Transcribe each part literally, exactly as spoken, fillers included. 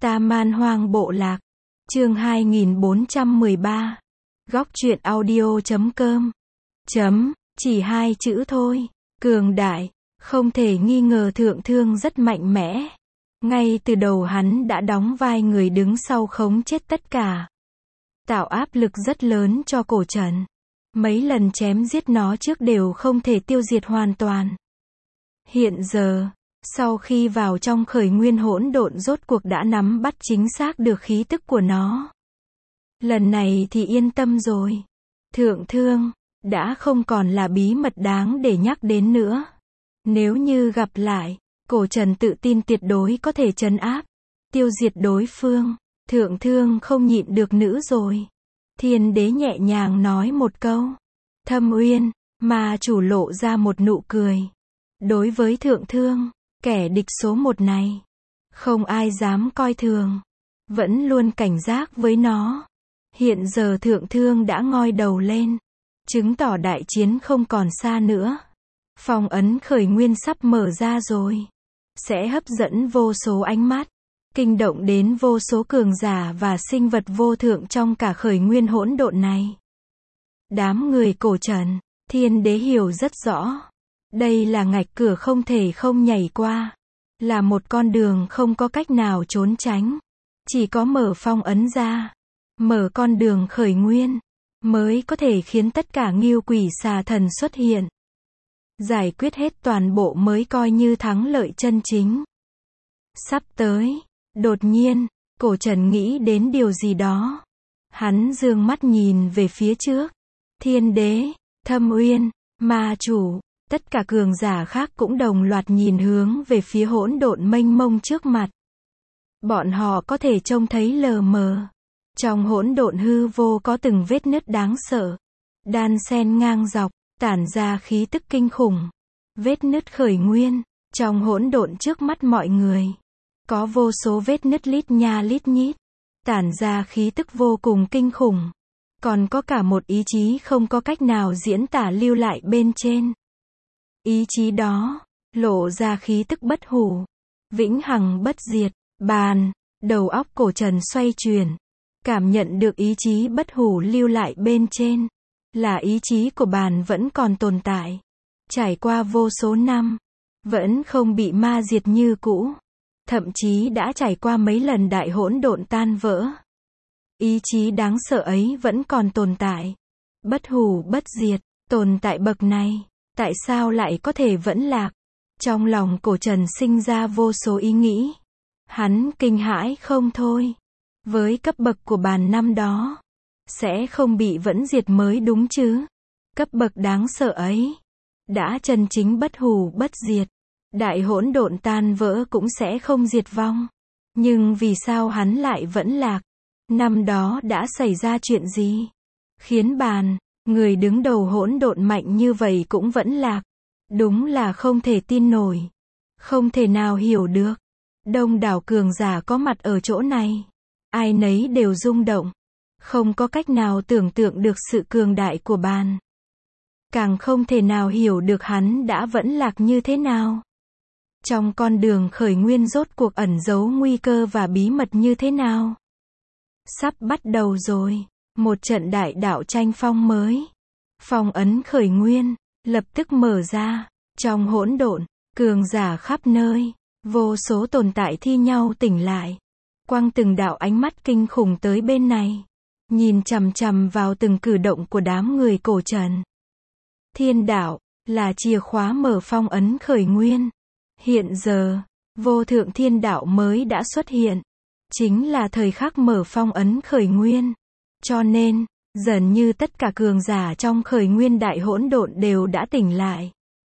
Ta Man Hoang Bộ Lạc. Chương hai nghìn bốn trăm mười ba. Góc truyện audio chấm com. Chấm, chỉ hai chữ thôi. Cường đại. Không thể nghi ngờ Thượng Thương rất mạnh mẽ. Ngay từ đầu hắn đã đóng vai người đứng sau khống chết tất cả. Tạo áp lực rất lớn cho Cổ Trần. Mấy lần chém giết nó trước đều không thể tiêu diệt hoàn toàn. Hiện giờ, sau khi vào trong khởi nguyên hỗn độn rốt cuộc đã nắm bắt chính xác được khí tức của nó. Lần này thì yên tâm rồi. Thượng Thương đã không còn là bí mật đáng để nhắc đến nữa. Nếu như gặp lại, Cổ Trần tự tin tuyệt đối có thể trấn áp, tiêu diệt đối phương. Thượng Thương không nhịn được nữa rồi. Thiên Đế nhẹ nhàng nói một câu. Thâm Uyên, ma chủ lộ ra một nụ cười. Đối với Thượng Thương, kẻ địch số một này, không ai dám coi thường, vẫn luôn cảnh giác với nó. Hiện giờ Thượng Thương đã ngoi đầu lên, chứng tỏ đại chiến không còn xa nữa. Phong ấn khởi nguyên sắp mở ra rồi, sẽ hấp dẫn vô số ánh mắt, kinh động đến vô số cường giả và sinh vật vô thượng trong cả khởi nguyên hỗn độn này. Đám người Cổ Trần, Thiên Đế hiểu rất rõ. Đây là ngạch cửa không thể không nhảy qua. Là một con đường không có cách nào trốn tránh. Chỉ có mở phong ấn ra, mở con đường khởi nguyên, mới có thể khiến tất cả ngưu quỷ xà thần xuất hiện. Giải quyết hết toàn bộ mới coi như thắng lợi chân chính. Sắp tới, đột nhiên, Cổ Trần nghĩ đến điều gì đó. Hắn dương mắt nhìn về phía trước. Thiên Đế, Thâm Uyên, ma chủ, tất cả cường giả khác cũng đồng loạt nhìn hướng về phía hỗn độn mênh mông trước mặt. Bọn họ có thể trông thấy lờ mờ. Trong hỗn độn hư vô có từng vết nứt đáng sợ, đan xen ngang dọc, tản ra khí tức kinh khủng. Vết nứt khởi nguyên, trong hỗn độn trước mắt mọi người. Có vô số vết nứt lít nha lít nhít, tản ra khí tức vô cùng kinh khủng. Còn có cả một ý chí không có cách nào diễn tả lưu lại bên trên. Ý chí đó, lộ ra khí tức bất hủ, vĩnh hằng bất diệt. Bàn, đầu óc Cổ Trần xoay chuyển, cảm nhận được ý chí bất hủ lưu lại bên trên. Là ý chí của bàn vẫn còn tồn tại. Trải qua vô số năm, vẫn không bị ma diệt như cũ. Thậm chí đã trải qua mấy lần đại hỗn độn tan vỡ. Ý chí đáng sợ ấy vẫn còn tồn tại. Bất hủ bất diệt, tồn tại bậc này, tại sao lại có thể vẫn lạc? Trong lòng Cổ Trần sinh ra vô số ý nghĩ. Hắn kinh hãi không thôi. Với cấp bậc của bàn năm đó, sẽ không bị vẫn diệt mới đúng chứ? Cấp bậc đáng sợ ấy, đã chân chính bất hủ bất diệt. Đại hỗn độn tan vỡ cũng sẽ không diệt vong. Nhưng vì sao hắn lại vẫn lạc? Năm đó đã xảy ra chuyện gì? Khiến bàn, người đứng đầu hỗn độn mạnh như vậy cũng vẫn lạc. Đúng là không thể tin nổi. Không thể nào hiểu được. Đông đảo cường giả có mặt ở chỗ này. Ai nấy đều rung động. Không có cách nào tưởng tượng được sự cường đại của bàn. Càng không thể nào hiểu được hắn đã vẫn lạc như thế nào. Trong con đường khởi nguyên rốt cuộc ẩn giấu nguy cơ và bí mật như thế nào. Sắp bắt đầu rồi. Một trận đại đạo tranh phong mới. Phong ấn khởi nguyên, lập tức mở ra. Trong hỗn độn, cường giả khắp nơi. Vô số tồn tại thi nhau tỉnh lại. Quăng từng đạo ánh mắt kinh khủng tới bên này. Nhìn chằm chằm vào từng cử động của đám người Cổ Trần. Thiên đạo, là chìa khóa mở phong ấn khởi nguyên. Hiện giờ, vô thượng thiên đạo mới đã xuất hiện. Chính là thời khắc mở phong ấn khởi nguyên. Cho nên, dần như tất cả cường giả trong khởi nguyên đại hỗn độn đều đã tỉnh lại.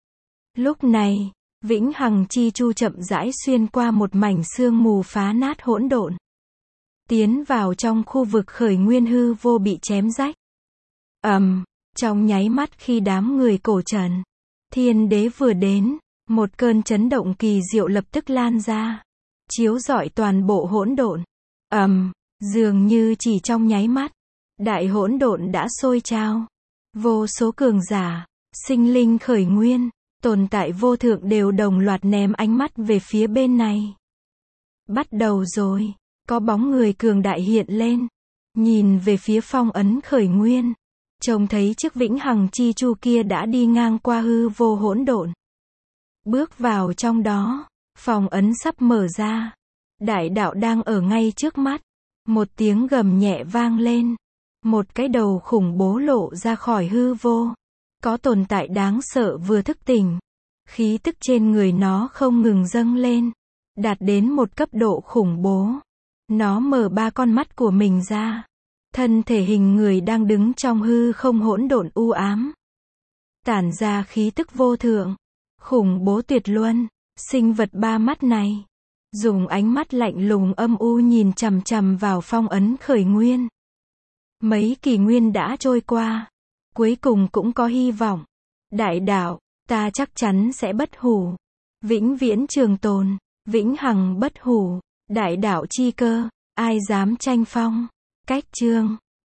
Lúc này, vĩnh hằng chi chu chậm rãi xuyên qua một mảnh sương mù phá nát hỗn độn. Tiến vào trong khu vực khởi nguyên hư vô bị chém rách. Ầm, um, trong nháy mắt khi đám người Cổ Trần, Thiên Đế vừa đến, một cơn chấn động kỳ diệu lập tức lan ra, chiếu rọi toàn bộ hỗn độn. Ầm, um, dường như chỉ trong nháy mắt, đại hỗn độn đã sôi trào. Vô số cường giả, sinh linh khởi nguyên, tồn tại vô thượng đều đồng loạt ném ánh mắt về phía bên này. Bắt đầu rồi. có bóng người cường đại hiện lên, nhìn về phía phong ấn khởi nguyên, trông thấy chiếc vĩnh hằng chi chu kia đã đi ngang qua hư vô hỗn độn, bước vào trong đó, phong ấn sắp mở ra, đại đạo đang ở ngay trước mắt, một tiếng gầm nhẹ vang lên, một cái đầu khủng bố lộ ra khỏi hư vô, có tồn tại đáng sợ vừa thức tỉnh, khí tức trên người nó không ngừng dâng lên, đạt đến một cấp độ khủng bố, nó mở ba con mắt của mình ra, thân thể hình người đang đứng trong hư không hỗn độn u ám, tản ra khí tức vô thượng, khủng bố tuyệt luân, sinh vật ba mắt này, dùng ánh mắt lạnh lùng âm u nhìn chằm chằm vào phong ấn khởi nguyên. Mấy kỷ nguyên đã trôi qua, cuối cùng cũng có hy vọng. Đại đạo, ta chắc chắn sẽ bất hủ, vĩnh viễn trường tồn, vĩnh hằng bất hủ, đại đạo chi cơ, ai dám tranh phong. Cách chương